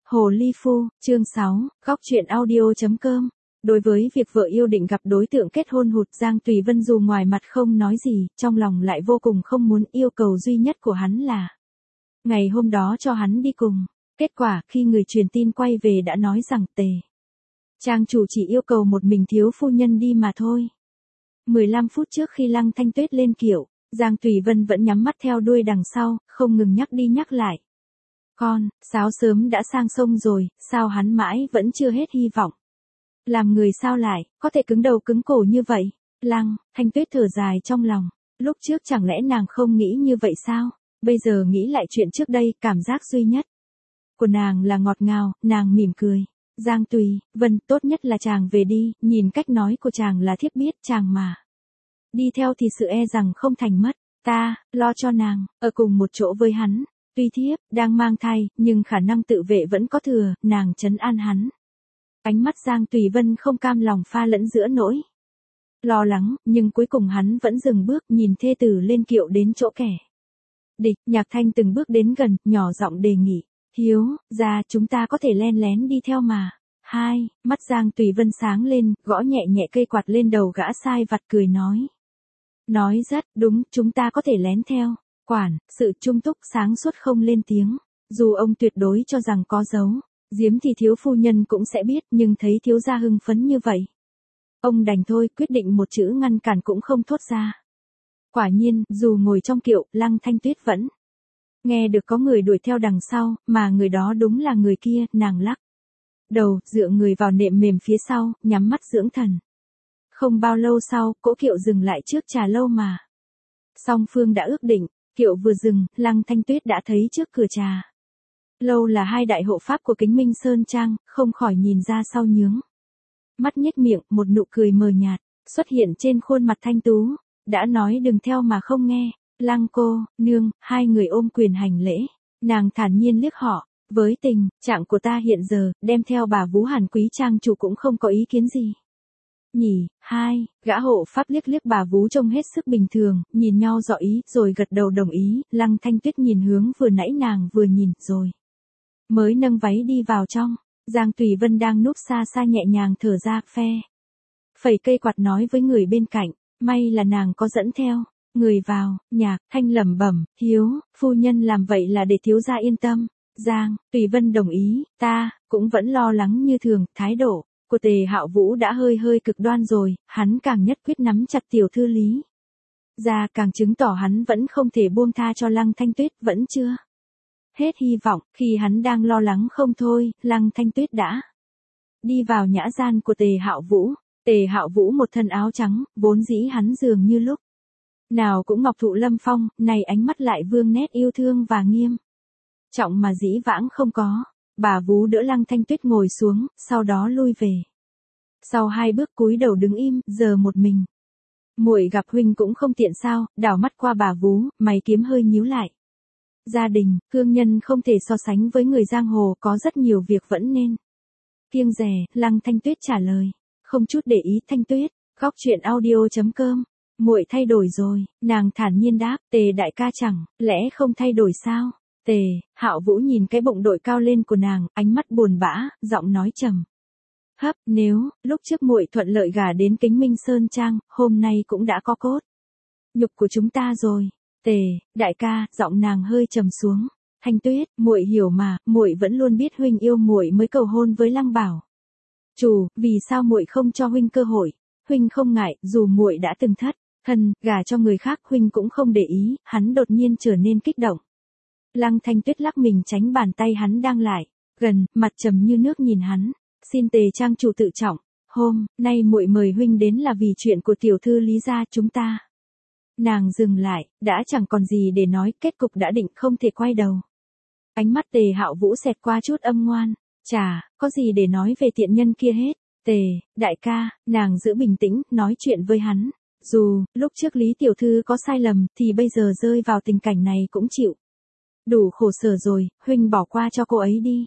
Hồ Ly Phu, chương 6, góc truyện audio.com. Đối với việc vợ yêu định gặp đối tượng kết hôn hụt, Giang Tùy Vân dù ngoài mặt không nói gì, trong lòng lại vô cùng không muốn. Yêu cầu duy nhất của hắn là ngày hôm đó cho hắn đi cùng. Kết quả khi người truyền tin quay về đã nói rằng Trang chủ chỉ yêu cầu một mình thiếu phu nhân đi mà thôi. 15 phút trước khi Lăng Thanh Tuyết lên kiệu, Giang Tùy Vân vẫn nhắm mắt theo đuôi đằng sau, không ngừng nhắc đi nhắc lại. Con, Sáo sớm đã sang sông rồi, sao hắn mãi vẫn chưa hết hy vọng. Làm người sao lại, có thể cứng đầu cứng cổ như vậy. Lăng Thanh Tuyết thở dài trong lòng. Lúc trước chẳng lẽ nàng không nghĩ như vậy sao? Bây giờ nghĩ lại chuyện trước đây, cảm giác duy nhất của nàng là ngọt ngào, nàng mỉm cười. Giang Tùy Vân, tốt nhất là chàng về đi, nhìn cách nói của chàng là thiếp biết chàng mà đi theo thì sự e rằng không thành mất. Ta lo cho nàng ở cùng một chỗ với hắn. Tuy thiếp đang mang thai, nhưng khả năng tự vệ vẫn có thừa, nàng trấn an hắn. Ánh mắt Giang Tùy Vân không cam lòng pha lẫn giữa nỗi lo lắng, nhưng cuối cùng hắn vẫn dừng bước, nhìn thê tử lên kiệu đến chỗ kẻ địch. Nhạc Thanh từng bước đến gần, nhỏ giọng đề nghị. Hiếu ra, chúng ta có thể len lén đi theo mà. Mắt Giang Tùy Vân sáng lên, gõ nhẹ nhẹ cây quạt lên đầu gã sai vặt, cười nói. Nói rất đúng, chúng ta có thể lén theo. Quản sự trung túc sáng suốt không lên tiếng. Dù ông tuyệt đối cho rằng có giấu giếm thì thiếu phu nhân cũng sẽ biết, nhưng thấy thiếu gia hưng phấn như vậy, ông đành thôi, quyết định một chữ ngăn cản cũng không thốt ra. Quả nhiên, dù ngồi trong kiệu, Lăng Thanh Tuyết vẫn nghe được có người đuổi theo đằng sau, mà người đó đúng là người kia. Nàng lắc đầu, dựa người vào nệm mềm phía sau, nhắm mắt dưỡng thần. Không bao lâu sau, cỗ kiệu dừng lại trước trà lâu mà song phương đã ước định. Kiệu vừa dừng, Lăng Thanh Tuyết đã thấy trước cửa trà lâu là hai đại hộ pháp của Kính Minh Sơn Trang, không khỏi nhìn ra sau nhướng mắt, nhếch miệng, một nụ cười mờ nhạt xuất hiện trên khuôn mặt thanh tú. Đã nói đừng theo mà không nghe. Lăng cô nương, hai người ôm quyền hành lễ. Nàng thản nhiên liếc họ. Với tình trạng của ta hiện giờ, đem theo bà Vú Hàn quý trang chủ cũng không có ý kiến gì nhỉ. Gã hộ pháp liếc liếc bà Vú trông hết sức bình thường, nhìn nhau rõ ý, rồi gật đầu đồng ý. Lăng Thanh Tuyết nhìn hướng vừa nãy nàng vừa nhìn, rồi mới nâng váy đi vào trong. Giang Tùy Vân đang núp xa xa nhẹ nhàng thở ra, phẩy cây quạt nói với người bên cạnh. May là nàng có dẫn theo người vào. Nhạc Thanh lẩm bẩm, Hiếu phu nhân làm vậy là để thiếu gia yên tâm. Giang Tùy Vân đồng ý. Ta cũng vẫn lo lắng như thường. Thái độ của Tề Hạo Vũ đã hơi cực đoan rồi, hắn càng nhất quyết nắm chặt tiểu thư Lý gia, càng chứng tỏ hắn vẫn không thể buông tha cho Lăng Thanh Tuyết, vẫn chưa hết hy vọng. Khi hắn đang lo lắng không thôi, Lăng Thanh Tuyết đã đi vào nhã gian của Tề Hạo Vũ. Tề Hạo Vũ một thân áo trắng, vốn dĩ hắn dường như lúc nào cũng ngọc thụ lâm phong, này ánh mắt lại vương nét yêu thương và nghiêm trọng mà dĩ vãng không có. Bà Vú đỡ Lăng Thanh Tuyết ngồi xuống, sau đó lui về sau hai bước, cúi đầu đứng im. Giờ một mình muội gặp huynh cũng không tiện sao? Đảo mắt qua bà Vú, mày kiếm hơi nhíu lại. Gia đình cương nhân không thể so sánh với người giang hồ, có rất nhiều việc vẫn nên kiêng dè. Lăng Thanh Tuyết trả lời, không chút để ý. Thanh Tuyết, góc truyện audio.com. Muội thay đổi rồi. Nàng thản nhiên đáp. Tề đại ca chẳng lẽ không thay đổi sao? Tề Hạo Vũ nhìn cái bụng đội cao lên của nàng, ánh mắt buồn bã, giọng nói trầm thấp. Nếu lúc trước muội thuận lợi gả đến Kính Minh Sơn Trang, hôm nay cũng đã có cốt nhục của chúng ta rồi. Tề đại ca, giọng nàng hơi trầm xuống. Thanh Tuyết, muội hiểu mà, muội vẫn luôn biết huynh yêu muội mới cầu hôn với Lăng Bảo chủ, vì sao muội không cho huynh cơ hội? Huynh không ngại, dù muội đã từng thất thân gả cho người khác, huynh cũng không để ý. Hắn đột nhiên trở nên kích động. Lăng Thanh Tuyết lắc mình tránh bàn tay hắn đang lại gần, mặt trầm như nước nhìn hắn. Xin Tề trang chủ tự trọng, hôm nay muội mời huynh đến là vì chuyện của tiểu thư Lý gia chúng ta. Nàng dừng lại, đã chẳng còn gì để nói, kết cục đã định, không thể quay đầu. Ánh mắt Tề Hạo Vũ xẹt qua chút âm ngoan. Chả có gì để nói về tiện nhân kia hết. Tề đại ca, nàng giữ bình tĩnh, nói chuyện với hắn. Dù lúc trước Lý tiểu thư có sai lầm, thì bây giờ rơi vào tình cảnh này cũng chịu đủ khổ sở rồi. Huynh bỏ qua cho cô ấy đi.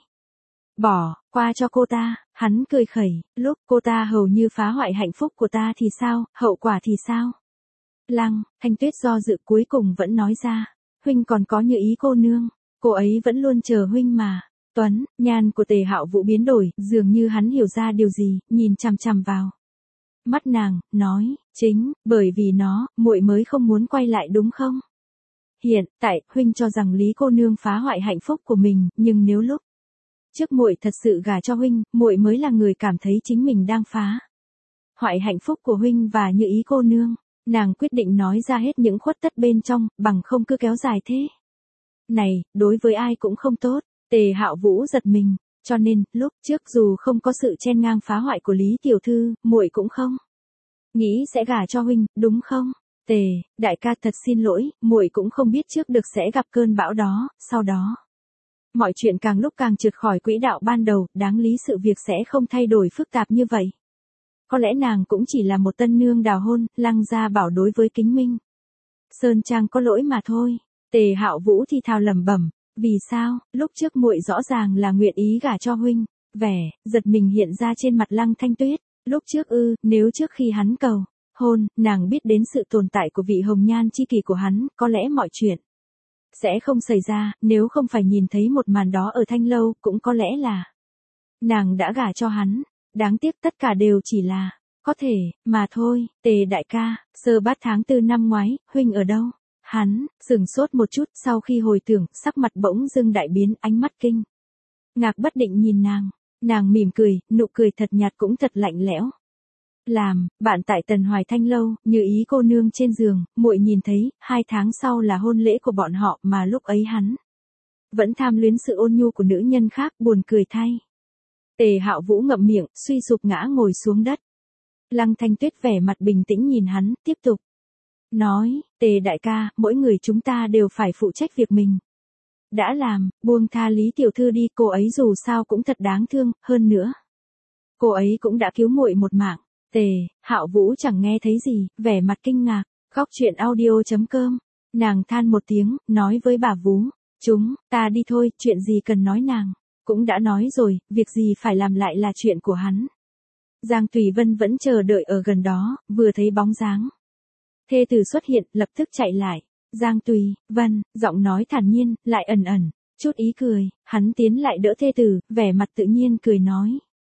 Bỏ qua cho cô ta? Hắn cười khẩy. Lúc cô ta hầu như phá hoại hạnh phúc của ta thì sao? Hậu quả thì sao? Lăng Thanh Tuyết do dự, cuối cùng vẫn nói ra. Huynh còn có như ý cô nương. Cô ấy vẫn luôn chờ huynh mà. Tuấn, nhan của Tề Hạo Vũ biến đổi, dường như hắn hiểu ra điều gì, nhìn chằm chằm vào mắt nàng, nói, chính bởi vì nó, muội mới không muốn quay lại đúng không? Hiện tại, huynh cho rằng Lý cô nương phá hoại hạnh phúc của mình, nhưng nếu lúc trước muội thật sự gả cho huynh, muội mới là người cảm thấy chính mình đang phá hoại hạnh phúc của huynh và Như Ý cô nương. Nàng quyết định nói ra hết những khuất tất bên trong, bằng không cứ kéo dài thế này, đối với ai cũng không tốt. Tề Hạo Vũ giật mình, cho nên, lúc trước dù không có sự chen ngang phá hoại của Lý tiểu thư, muội cũng không nghĩ sẽ gả cho huynh, đúng không? Tề, đại ca thật xin lỗi, muội cũng không biết trước được sẽ gặp cơn bão đó, sau đó mọi chuyện càng lúc càng trượt khỏi quỹ đạo ban đầu, đáng lý sự việc sẽ không thay đổi phức tạp như vậy. Có lẽ nàng cũng chỉ là một tân nương đào hôn, Lăng gia bảo đối với Kính Minh Sơn Trang có lỗi mà thôi. Tề Hạo Vũ thì thào lẩm bẩm, vì sao, lúc trước muội rõ ràng là nguyện ý gả cho huynh. Vẻ giật mình hiện ra trên mặt Lăng Thanh Tuyết, lúc trước nếu trước khi hắn cầu hôn, nàng biết đến sự tồn tại của vị hồng nhan chi kỷ của hắn, có lẽ mọi chuyện sẽ không xảy ra, nếu không phải nhìn thấy một màn đó ở Thanh Lâu, cũng có lẽ là nàng đã gả cho hắn. Đáng tiếc tất cả đều chỉ là có thể mà thôi. Tề đại ca, sơ bát tháng 4 năm ngoái, huynh ở đâu? Hắn sững sốt một chút, sau khi hồi tưởng, sắc mặt bỗng dưng đại biến, ánh mắt kinh ngạc bất định nhìn nàng. Nàng mỉm cười, nụ cười thật nhạt cũng thật lạnh lẽo. Làm bạn tại Tần Hoài Thanh Lâu, Như Ý cô nương trên giường, muội nhìn thấy, 2 tháng sau là hôn lễ của bọn họ, mà lúc ấy hắn vẫn tham luyến sự ôn nhu của nữ nhân khác, buồn cười thay. Tề Hạo Vũ ngậm miệng, suy sụp ngã ngồi xuống đất. Lăng Thanh Tuyết vẻ mặt bình tĩnh nhìn hắn, tiếp tục nói, Tề đại ca, mỗi người chúng ta đều phải phụ trách việc mình đã làm, buông tha Lý tiểu thư đi, cô ấy dù sao cũng thật đáng thương, hơn nữa cô ấy cũng đã cứu muội một mạng. Tề Hạo Vũ chẳng nghe thấy gì, vẻ mặt kinh ngạc. Góc truyện audio.com. Nàng than một tiếng, nói với bà Vú, chúng ta đi thôi, chuyện gì cần nói nàng cũng đã nói rồi, việc gì phải làm lại là chuyện của hắn. Giang Tùy Vân vẫn chờ đợi ở gần đó, vừa thấy bóng dáng thê tử xuất hiện, lập tức chạy lại. Giang Tùy Vân, giọng nói thản nhiên, lại ẩn ẩn chút ý cười, hắn tiến lại đỡ thê tử, vẻ mặt tự nhiên cười nói,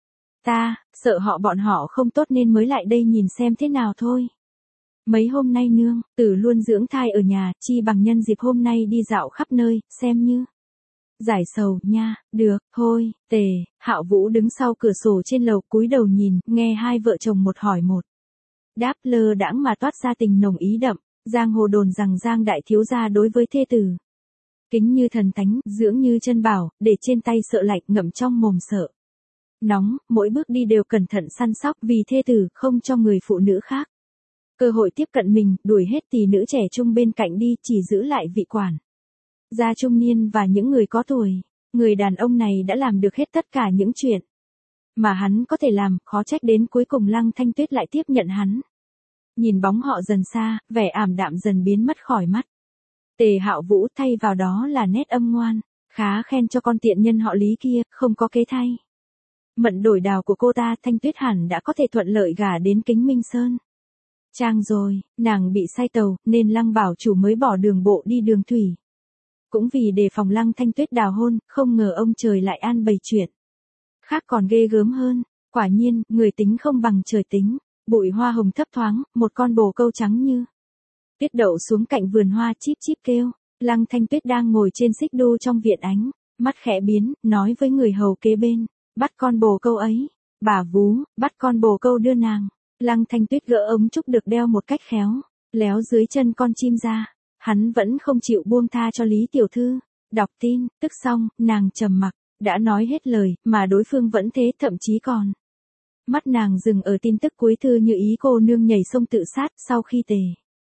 ta sợ bọn họ không tốt nên mới lại đây nhìn xem thế nào thôi. Mấy hôm nay nương tử luôn dưỡng thai ở nhà, chi bằng nhân dịp hôm nay đi dạo khắp nơi, xem như giải sầu nha. Được, thôi. Tề Hạo Vũ đứng sau cửa sổ trên lầu, cúi đầu nhìn, nghe hai vợ chồng một hỏi một đáp, lơ đãng mà toát ra tình nồng ý đậm. Giang hồ đồn rằng Giang đại thiếu gia đối với thê tử kính như thần thánh, dưỡng như chân bảo, để trên tay sợ lạnh, ngậm trong mồm sợ nóng, mỗi bước đi đều cẩn thận săn sóc, vì thê tử không cho người phụ nữ khác cơ hội tiếp cận mình, đuổi hết tỷ nữ trẻ trung bên cạnh đi, chỉ giữ lại vị quản gia trung niên và những người có tuổi. Người đàn ông này đã làm được hết tất cả những chuyện mà hắn có thể làm, khó trách đến cuối cùng Lăng Thanh Tuyết lại tiếp nhận hắn. Nhìn bóng họ dần xa, vẻ ảm đạm dần biến mất khỏi mắt Tề Hạo Vũ, thay vào đó là nét âm ngoan, khá khen cho con tiện nhân họ Lý kia, không có kế thay mận đổi đào của cô ta, Thanh Tuyết hẳn đã có thể thuận lợi gả đến Kính Minh Sơn Trang rồi. Nàng bị sai tàu, nên Lăng bảo chủ mới bỏ đường bộ đi đường thủy. Cũng vì đề phòng Lăng Thanh Tuyết đào hôn, không ngờ ông trời lại an bày chuyện khác còn ghê gớm hơn. Quả nhiên, người tính không bằng trời tính. Bụi hoa hồng thấp thoáng, một con bồ câu trắng như tuyết đậu xuống cạnh vườn hoa, chíp chíp kêu. Lăng Thanh Tuyết đang ngồi trên xích đu trong viện, ánh mắt khẽ biến, nói với người hầu kế bên, bắt con bồ câu ấy. Bà Vú bắt con bồ câu đưa nàng. Lăng Thanh Tuyết gỡ ống trúc được đeo một cách khéo léo dưới chân con chim ra. Hắn vẫn không chịu buông tha cho Lý tiểu thư. Đọc tin tức xong, nàng trầm mặc, đã nói hết lời, mà đối phương vẫn thế, thậm chí còn mắt nàng dừng ở tin tức cuối thư, Như Ý cô nương nhảy sông tự sát sau khi Tề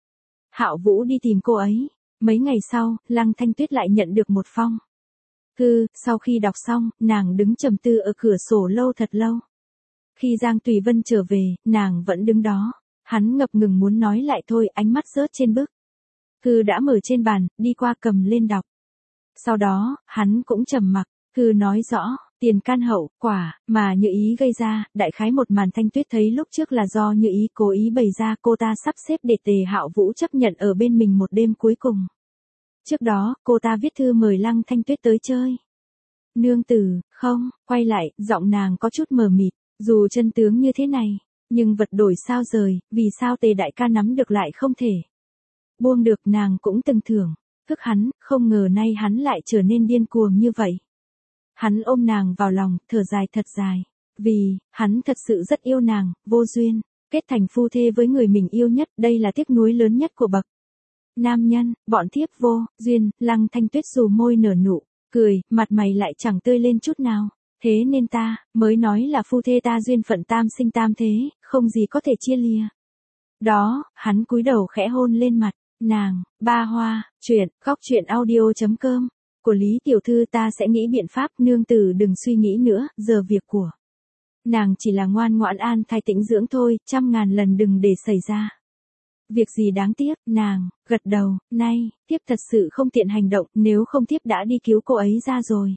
Hạo Vũ đi tìm cô ấy. Mấy ngày sau, Lăng Thanh Tuyết lại nhận được một phong thư. Sau khi đọc xong, nàng đứng trầm tư ở cửa sổ lâu thật lâu. Khi Giang Tùy Vân trở về, nàng vẫn đứng đó. Hắn ngập ngừng muốn nói lại thôi, ánh mắt rớt trên bức thư đã mở trên bàn, đi qua cầm lên đọc. Sau đó, hắn cũng trầm mặc. Thư nói rõ tiền can hậu quả mà Như Ý gây ra, đại khái một màn Thanh Tuyết thấy lúc trước là do Như Ý cố ý bày ra, cô ta sắp xếp để Tề Hạo Vũ chấp nhận ở bên mình một đêm cuối cùng. Trước đó, cô ta viết thư mời Lăng Thanh Tuyết tới chơi. nương tử, không, quay lại, giọng nàng có chút mờ mịt, dù chân tướng như thế này, nhưng vật đổi sao rời, vì sao Tề đại ca nắm được lại không thể. Buông được nàng cũng từng thưởng, thức hắn, không ngờ nay hắn lại trở nên điên cuồng như vậy. Hắn ôm nàng vào lòng, thở dài thật dài, vì, hắn thật sự rất yêu nàng, vô duyên, kết thành phu thê với người mình yêu nhất, đây là tiếc nuối lớn nhất của bậc nam nhân, bọn thiếp vô duyên. Lăng Thanh Tuyết dù môi nở nụ cười, mặt mày lại chẳng tươi lên chút nào. Thế nên ta mới nói là phu thê ta duyên phận tam sinh tam thế, không gì có thể chia lìa. Đó, hắn cúi đầu khẽ hôn lên mặt nàng. Ba Hoa, truyện audio.com. Của Lý tiểu thư ta sẽ nghĩ biện pháp, nương tử đừng suy nghĩ nữa, giờ việc của nàng chỉ là ngoan ngoãn an thai tĩnh dưỡng thôi, 100.000 lần đừng để xảy ra việc gì đáng tiếc. Nàng gật đầu, nay thiếp thật sự không tiện hành động, nếu không thiếp đã đi cứu cô ấy ra rồi.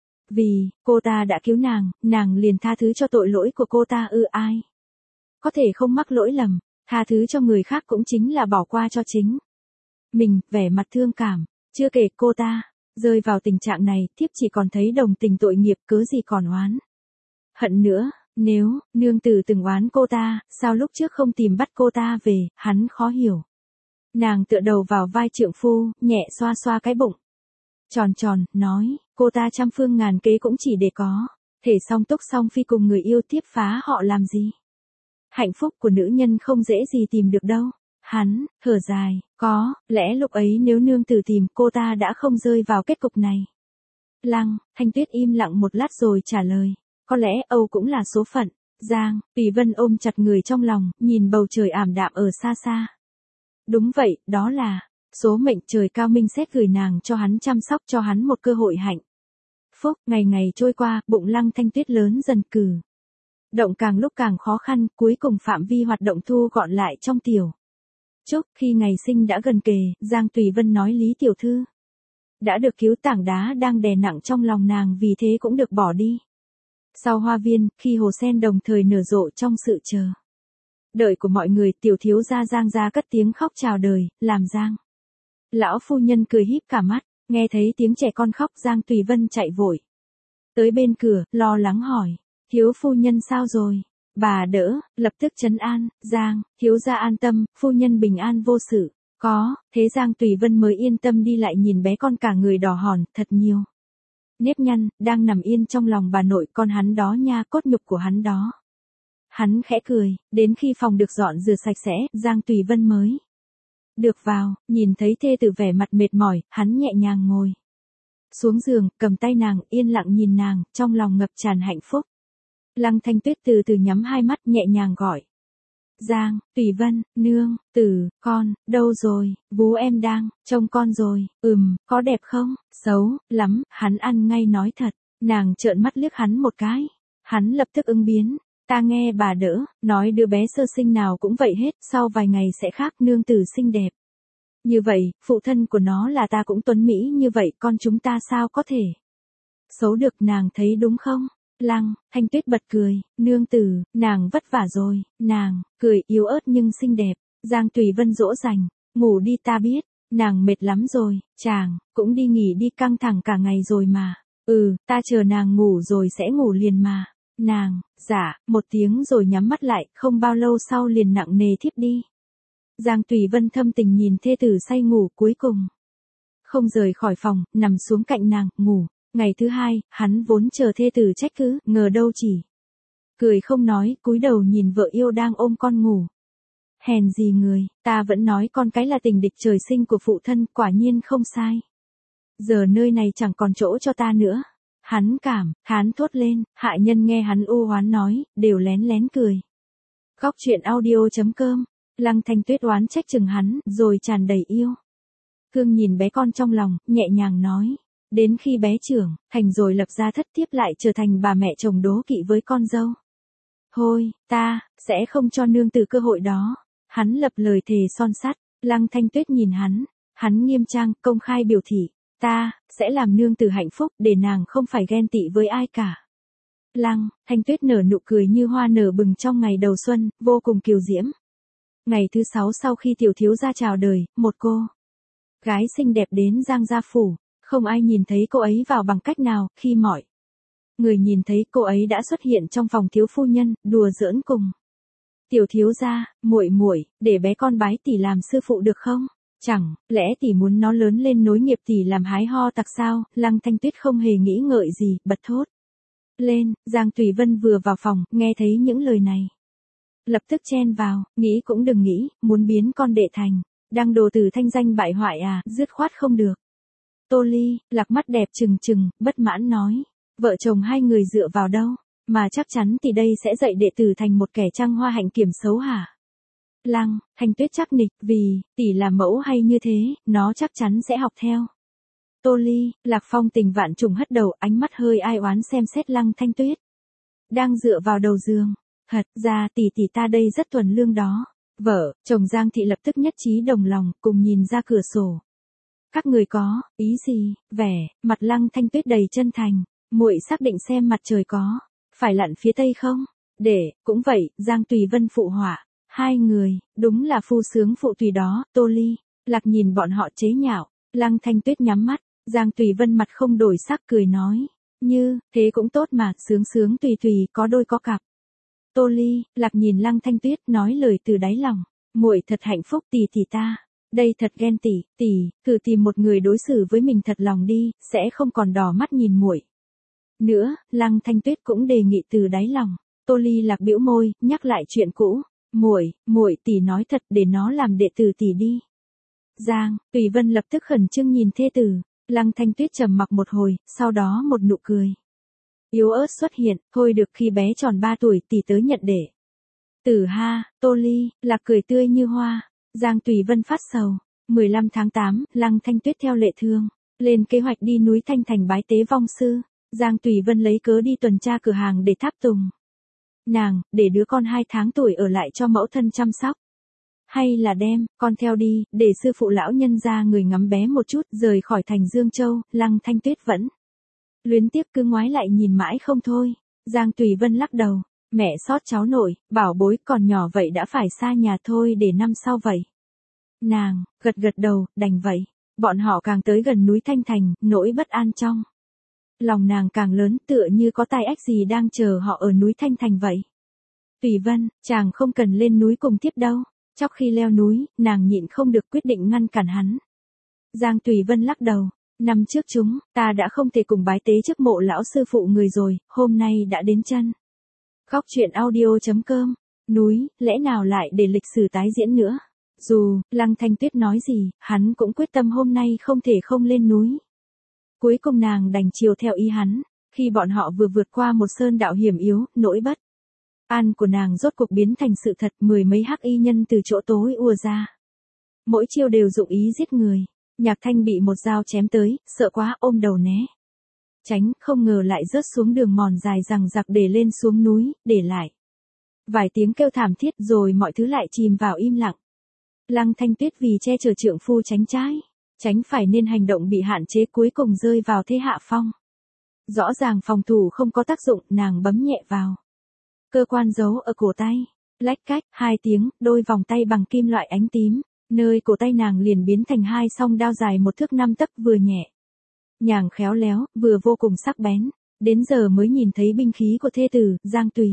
Vì cô ta đã cứu nàng liền tha thứ cho tội lỗi của cô ta. Ai có thể không mắc lỗi lầm, tha thứ cho người khác cũng chính là bỏ qua cho chính mình. Vẻ mặt thương cảm, chưa kể cô ta rơi vào tình trạng này, thiếp chỉ còn thấy đồng tình tội nghiệp, cớ gì còn oán hận nữa. Nếu nương tử từng oán cô ta, sao lúc trước không tìm bắt cô ta về? Hắn khó hiểu. Nàng tựa đầu vào vai trượng phu, nhẹ xoa xoa cái bụng tròn, nói, cô ta trăm phương ngàn kế cũng chỉ để có thể song túc song phi cùng người yêu, tiếp phá họ làm gì? Hạnh phúc của nữ nhân không dễ gì tìm được đâu. Hắn thở dài, có lẽ lúc ấy nếu nương tử tìm, cô ta đã không rơi vào kết cục này. Lăng Thanh Tuyết im lặng một lát rồi trả lời, có lẽ Âu cũng là số phận. Giang Tùy Vân ôm chặt người trong lòng, nhìn bầu trời ảm đạm ở xa xa. Đúng vậy, đó là số mệnh trời cao minh xét gửi nàng cho hắn, chăm sóc cho hắn một cơ hội hạnh phúc. Ngày ngày trôi qua, bụng Lăng Thanh Tuyết lớn dần, cử động càng lúc càng khó khăn, cuối cùng phạm vi hoạt động thu gọn lại trong tiểu trúc. Khi ngày sinh đã gần kề, Giang Tùy Vân nói Lý tiểu thư đã được cứu, tảng đá đang đè nặng trong lòng nàng vì thế cũng được bỏ đi. Sau hoa viên, khi hồ sen đồng thời nở rộ trong sự chờ đợi của mọi người, tiểu thiếu gia Giang gia cất tiếng khóc chào đời, làm Giang lão phu nhân cười híp cả mắt. Nghe thấy tiếng trẻ con khóc, Giang Tùy Vân chạy vội tới bên cửa, lo lắng hỏi, thiếu phu nhân sao rồi? Bà đỡ lập tức trấn an, Giang thiếu gia an tâm, phu nhân bình an vô sự. Có thế Giang Tùy Vân mới yên tâm đi lại nhìn bé con cả người đỏ hòn, thật nhiều nếp nhăn, đang nằm yên trong lòng bà nội. Con hắn đó nha, cốt nhục của hắn đó. Hắn khẽ cười, đến khi phòng được dọn rửa sạch sẽ, Giang Tùy Vân mới được vào, nhìn thấy thê tử vẻ mặt mệt mỏi, hắn nhẹ nhàng ngồi xuống giường, cầm tay nàng, yên lặng nhìn nàng, trong lòng ngập tràn hạnh phúc. Lăng Thanh Tuyết từ từ nhắm hai mắt, nhẹ nhàng gọi, Giang Tùy Vân, nương tử, con đâu rồi? Vú em đang trông con rồi. Có đẹp không? Xấu lắm. Hắn ăn ngay nói thật. Nàng trợn mắt liếc hắn một cái. Hắn lập tức ứng biến. Ta nghe bà đỡ nói đứa bé sơ sinh nào cũng vậy hết, sau vài ngày sẽ khác. Nương tử xinh đẹp như vậy, phụ thân của nó là ta cũng tuấn mỹ như vậy, con chúng ta sao có thể xấu được, nàng thấy đúng không? Lăng Thanh Tuyết bật cười, nương tử, nàng vất vả rồi. Nàng cười yếu ớt nhưng xinh đẹp. Giang Tùy Vân dỗ dành, ngủ đi, ta biết nàng mệt lắm rồi, chàng cũng đi nghỉ đi, căng thẳng cả ngày rồi mà. Ta chờ nàng ngủ rồi sẽ ngủ liền mà. Nàng dạ một tiếng rồi nhắm mắt lại, không bao lâu sau liền nặng nề thiếp đi. Giang Tùy Vân thâm tình nhìn thê tử say ngủ, cuối cùng không rời khỏi phòng, nằm xuống cạnh nàng, ngủ. Ngày thứ hai, hắn vốn chờ thê tử trách cứ, ngờ đâu chỉ cười không nói, cúi đầu nhìn vợ yêu đang ôm con ngủ. Hèn gì người, ta vẫn nói con cái là tình địch trời sinh của phụ thân, quả nhiên không sai. Giờ nơi này chẳng còn chỗ cho ta nữa. Hắn cảm thán thốt lên, hạ nhân nghe hắn u oán nói, đều lén lén cười. Góc truyện audio.com. Lăng Thanh Tuyết oán trách chừng hắn, rồi tràn đầy yêu thương nhìn bé con trong lòng, nhẹ nhàng nói, đến khi bé trưởng thành rồi lập gia thất, tiếp lại trở thành bà mẹ chồng đố kỵ với con dâu. Thôi, ta sẽ không cho nương tử cơ hội đó. Hắn lập lời thề son sắt. Lăng Thanh Tuyết nhìn hắn nghiêm trang, công khai biểu thị, ta sẽ làm nương tử hạnh phúc, để nàng không phải ghen tị với ai cả. Lăng Thanh Tuyết nở nụ cười như hoa nở bừng trong ngày đầu xuân, vô cùng kiều diễm. Ngày thứ 6 sau khi tiểu thiếu gia chào đời, một cô gái xinh đẹp đến Giang gia phủ. Không ai nhìn thấy cô ấy vào bằng cách nào, khi mọi người nhìn thấy cô ấy đã xuất hiện trong phòng thiếu phu nhân, đùa giỡn cùng. Tiểu thiếu gia, muội muội, để bé con bái tỷ làm sư phụ được không? Chẳng lẽ tỷ muốn nó lớn lên nối nghiệp tỷ làm hái ho tặc sao? Lăng Thanh Tuyết không hề nghĩ ngợi gì, bật thốt lên. Giang Tùy Vân vừa vào phòng, nghe thấy những lời này, lập tức chen vào, nghĩ cũng đừng nghĩ, muốn biến con đệ thành đang đồ từ thanh danh bại hoại à, dứt khoát không được. Tô Ly, Lạc mắt đẹp trừng trừng, bất mãn nói, vợ chồng hai người dựa vào đâu, mà chắc chắn tỷ đây sẽ dạy đệ tử thành một kẻ trăng hoa hạnh kiểm xấu hả? Lăng Thanh Tuyết chắc nịch, vì tỷ là mẫu hay như thế, nó chắc chắn sẽ học theo. Tô Ly, Lạc Phong tình vạn trùng hất đầu, ánh mắt hơi ai oán xem xét Lăng Thanh Tuyết đang dựa vào đầu giường. Thật ra tỷ ta đây rất thuần lương đó. Vợ chồng Giang Thị lập tức nhất trí đồng lòng, cùng nhìn ra cửa sổ. Các người có ý gì? Vẻ mặt Lăng Thanh Tuyết đầy chân thành. Muội xác định xem mặt trời có phải lặn phía tây không? Để cũng vậy, Giang Tùy Vân phụ họa. Hai người đúng là phu sướng phụ tùy đó. Tô Ly, Lạc nhìn bọn họ chế nhạo. Lăng Thanh Tuyết nhắm mắt. Giang Tùy Vân mặt không đổi sắc cười nói, như thế cũng tốt mà, sướng sướng tùy tùy, có đôi có cặp. Tô Ly, Lạc nhìn Lăng Thanh Tuyết nói lời từ đáy lòng, muội thật hạnh phúc tỷ ta. Đây thật ghen tỷ, thử tìm một người đối xử với mình thật lòng đi, sẽ không còn đỏ mắt nhìn muội nữa. Lăng Thanh Tuyết cũng đề nghị từ đáy lòng. Tô Ly Lạc bĩu môi, nhắc lại chuyện cũ, muội tỷ nói thật, để nó làm đệ tử tỷ đi. Giang Tùy Vân lập tức khẩn trương nhìn thê tử. Lăng Thanh Tuyết trầm mặc một hồi, sau đó một nụ cười yếu ớt xuất hiện, thôi được, khi bé tròn 3 tuổi tỷ tới nhận đệ tử ha. Tô Ly, Lạc cười tươi như hoa. Giang Tùy Vân phát sầu. 15 tháng 8, Lăng Thanh Tuyết theo lệ thường lên kế hoạch đi núi Thanh Thành bái tế vong sư. Giang Tùy Vân lấy cớ đi tuần tra cửa hàng để tháp tùng nàng, để đứa con 2 tháng tuổi ở lại cho mẫu thân chăm sóc. Hay là đem con theo đi, để sư phụ lão nhân ra người ngắm bé một chút. Rời khỏi thành Dương Châu, Lăng Thanh Tuyết vẫn luyến tiếc, cứ ngoái lại nhìn mãi không thôi. Giang Tùy Vân lắc đầu, mẹ xót cháu nội, bảo bối còn nhỏ vậy đã phải xa nhà thôi, để năm sau vậy. Nàng gật đầu, đành vậy. Bọn họ càng tới gần núi Thanh Thành, nỗi bất an trong lòng nàng càng lớn, tựa như có tai ách gì đang chờ họ ở núi Thanh Thành vậy. Tùy Vân, chàng không cần lên núi cùng tiếp đâu. Trong khi leo núi, nàng nhịn không được quyết định ngăn cản hắn. Giang Tùy Vân lắc đầu, năm trước ta đã không thể cùng bái tế trước mộ lão sư phụ người rồi, hôm nay đã đến chân. Góc truyện audio.com, núi, lẽ nào lại để lịch sử tái diễn nữa? Dù Lăng Thanh Tuyết nói gì, hắn cũng quyết tâm hôm nay không thể không lên núi. Cuối cùng nàng đành chiều theo ý hắn. Khi bọn họ vừa vượt qua một sơn đạo hiểm yếu, nỗi bất an của nàng rốt cuộc biến thành sự thật. 10 mấy hắc y nhân từ chỗ tối ùa ra. Mỗi chiêu đều dụng ý giết người. Nhạc Thanh bị một dao chém tới, sợ quá ôm đầu né tránh, không ngờ lại rớt xuống đường mòn dài rằng giặc để lên xuống núi, để lại vài tiếng kêu thảm thiết, rồi mọi thứ lại chìm vào im lặng. Lăng Thanh Tuyết vì che chở trượng phu tránh trái, tránh phải nên hành động bị hạn chế, cuối cùng rơi vào thế hạ phong. Rõ ràng phòng thủ không có tác dụng, nàng bấm nhẹ vào cơ quan giấu ở cổ tay. Lách cách, 2 tiếng, đôi vòng tay bằng kim loại ánh tím, nơi cổ tay nàng liền biến thành 2 song đao dài 1 thước 5 tấc, vừa nhẹ nhàng khéo léo, vừa vô cùng sắc bén. Đến giờ mới nhìn thấy binh khí của thê tử. Giang Tùy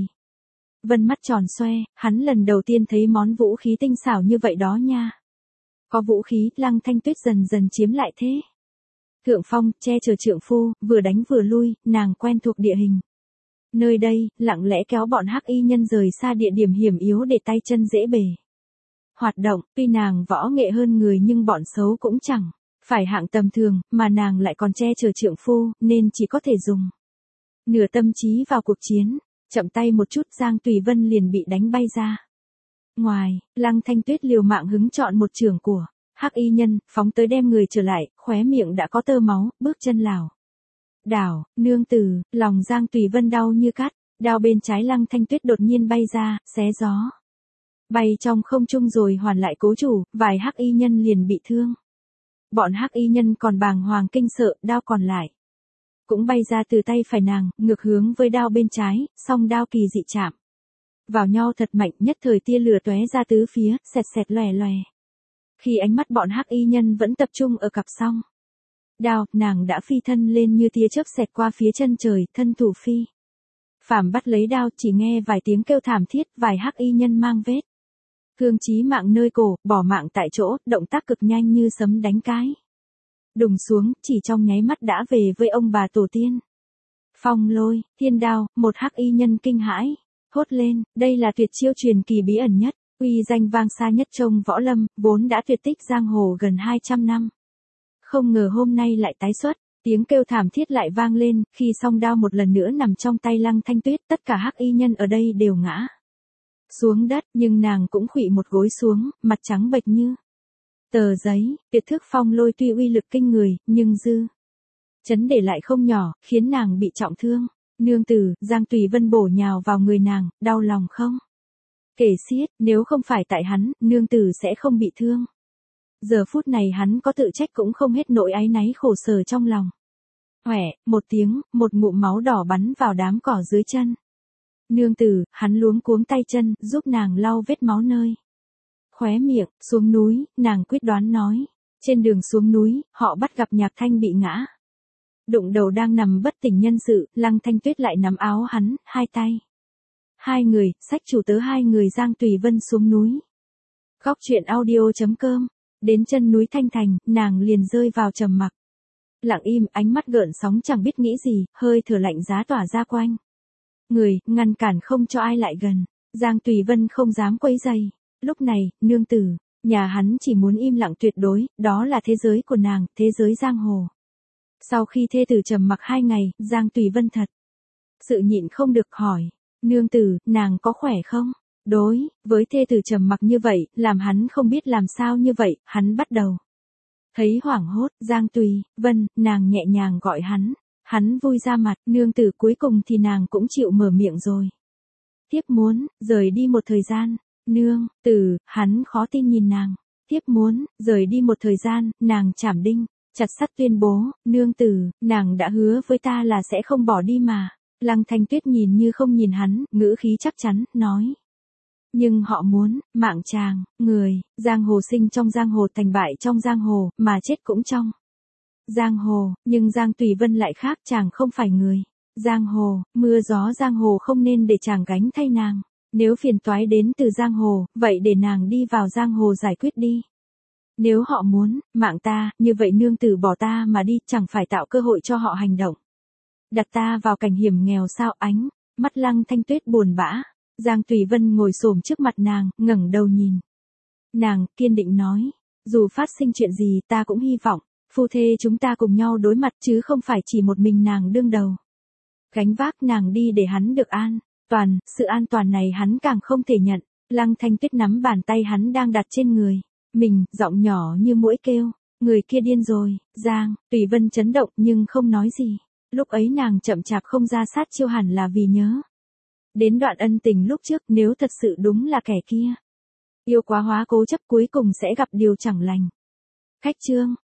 Vân mắt tròn xoe, hắn lần đầu tiên thấy món vũ khí tinh xảo như vậy đó nha. Có vũ khí, Lăng Thanh Tuyết dần dần chiếm lại thế thượng phong, che chở trượng phu, vừa đánh vừa lui, nàng quen thuộc địa hình nơi đây, lặng lẽ kéo bọn hắc y nhân rời xa địa điểm hiểm yếu để tay chân dễ bề hoạt động. Tuy nàng võ nghệ hơn người nhưng bọn xấu cũng chẳng phải hạng tầm thường, mà nàng lại còn che chở trượng phu, nên chỉ có thể dùng nửa tâm trí vào cuộc chiến. Chậm tay một chút, Giang Tùy Vân liền bị đánh bay ra ngoài. Lăng Thanh Tuyết liều mạng hứng chọn một chưởng của hắc y nhân, phóng tới đem người trở lại, khóe miệng đã có tơ máu, bước chân lảo đảo. Nương tử, lòng Giang Tùy Vân đau như cắt. Đao bên trái Lăng Thanh Tuyết đột nhiên bay ra, xé gió bay trong không trung rồi hoàn lại cố chủ, vài hắc y nhân liền bị thương. Bọn hắc y nhân còn bàng hoàng kinh sợ, đao còn lại cũng bay ra từ tay phải nàng, ngược hướng với đao bên trái, song đao kỳ dị chạm vào nhau thật mạnh, nhất thời tia lửa tóe ra tứ phía, xẹt xẹt lòe lòe. Khi ánh mắt bọn hắc y nhân vẫn tập trung ở cặp song Đao, nàng đã phi thân lên như tia chớp xẹt qua phía chân trời, thân thủ phi. Phàm bắt lấy đao, chỉ nghe vài tiếng kêu thảm thiết, vài hắc y nhân mang vết thương chí mạng nơi cổ, bỏ mạng tại chỗ, động tác cực nhanh như sấm đánh cái. Đùng xuống, chỉ trong nháy mắt đã về với ông bà tổ tiên. Phong lôi, thiên đao, một hắc y nhân kinh hãi, hốt lên, đây là tuyệt chiêu truyền kỳ bí ẩn nhất, uy danh vang xa nhất trong võ lâm, vốn đã tuyệt tích giang hồ gần 200 năm. Không ngờ hôm nay lại tái xuất, tiếng kêu thảm thiết lại vang lên, khi song đao một lần nữa nằm trong tay Lăng Thanh Tuyết, tất cả hắc y nhân ở đây đều ngã xuống đất, nhưng nàng cũng khuỵu một gối xuống, mặt trắng bệch như tờ giấy. Tuyệt thức phong lôi tuy uy lực kinh người, nhưng dư chấn để lại không nhỏ, khiến nàng bị trọng thương. Nương tử, Giang Tùy Vân bổ nhào vào người nàng, đau lòng không kể xiết, nếu không phải tại hắn, nương tử sẽ không bị thương. Giờ phút này hắn có tự trách cũng không hết nỗi áy náy khổ sở trong lòng. Hoẻ, một tiếng, một ngụm máu đỏ bắn vào đám cỏ dưới chân. Nương tử, hắn luống cuống tay chân, giúp nàng lau vết máu nơi khóe miệng. Xuống núi, nàng quyết đoán nói. Trên đường xuống núi, họ bắt gặp Nhạc Thanh bị ngã đụng đầu đang nằm bất tỉnh nhân sự, Lăng Thanh Tuyết lại nắm áo hắn, hai tay. Hai người, xách chủ tớ hai người Giang Tùy Vân xuống núi. Góc truyện audio.com. Đến chân núi Thanh Thành, nàng liền rơi vào trầm mặc. Lặng im, ánh mắt gợn sóng chẳng biết nghĩ gì, hơi thở lạnh giá tỏa ra quanh người, ngăn cản không cho ai lại gần. Giang Tùy Vân không dám quấy rầy. Lúc này, nương tử, nhà hắn chỉ muốn im lặng tuyệt đối, đó là thế giới của nàng, thế giới giang hồ. Sau khi thê tử trầm mặc 2 ngày, Giang Tùy Vân thật sự nhịn không được hỏi. Nương tử, nàng có khỏe không? Đối với thê tử trầm mặc như vậy, làm hắn không biết làm sao như vậy, hắn bắt đầu thấy hoảng hốt. Giang Tùy Vân, nàng nhẹ nhàng gọi hắn. Hắn vui ra mặt, nương tử, cuối cùng thì nàng cũng chịu mở miệng rồi. Tiếp muốn rời đi một thời gian. Nương tử, hắn khó tin nhìn nàng. Tiếp muốn rời đi một thời gian, nàng chảm đinh chặt sắt tuyên bố. Nương tử, nàng đã hứa với ta là sẽ không bỏ đi mà. Lăng Thanh Tuyết nhìn như không nhìn hắn, ngữ khí chắc chắn, nói. Nhưng họ muốn, mạng chàng, người, giang hồ sinh trong giang hồ, thành bại trong giang hồ, mà chết cũng trong giang hồ. Nhưng Giang Tùy Vân lại khác, chàng không phải người giang hồ, mưa gió giang hồ không nên để chàng gánh thay nàng. Nếu phiền toái đến từ giang hồ, vậy để nàng đi vào giang hồ giải quyết đi. Nếu họ muốn, mạng ta, như vậy nương tử bỏ ta mà đi, chẳng phải tạo cơ hội cho họ hành động. Đặt ta vào cảnh hiểm nghèo sao? Ánh mắt Lăng Thanh Tuyết buồn bã. Giang Tùy Vân ngồi xổm trước mặt nàng, ngẩng đầu nhìn nàng, kiên định nói. Dù phát sinh chuyện gì, ta cũng hy vọng phu thê chúng ta cùng nhau đối mặt, chứ không phải chỉ một mình nàng đương đầu gánh vác. Nàng đi để hắn được an toàn, sự an toàn này hắn càng không thể nhận. Lăng Thanh Tuyết nắm bàn tay hắn đang đặt trên người mình, giọng nhỏ như muỗi kêu. Người kia điên rồi. Giang Tùy Vân chấn động nhưng không nói gì. Lúc ấy nàng chậm chạp không ra sát chiêu hẳn là vì nhớ đến đoạn ân tình lúc trước, nếu thật sự đúng là kẻ kia yêu quá hóa cố chấp, cuối cùng sẽ gặp điều chẳng lành. Khách chương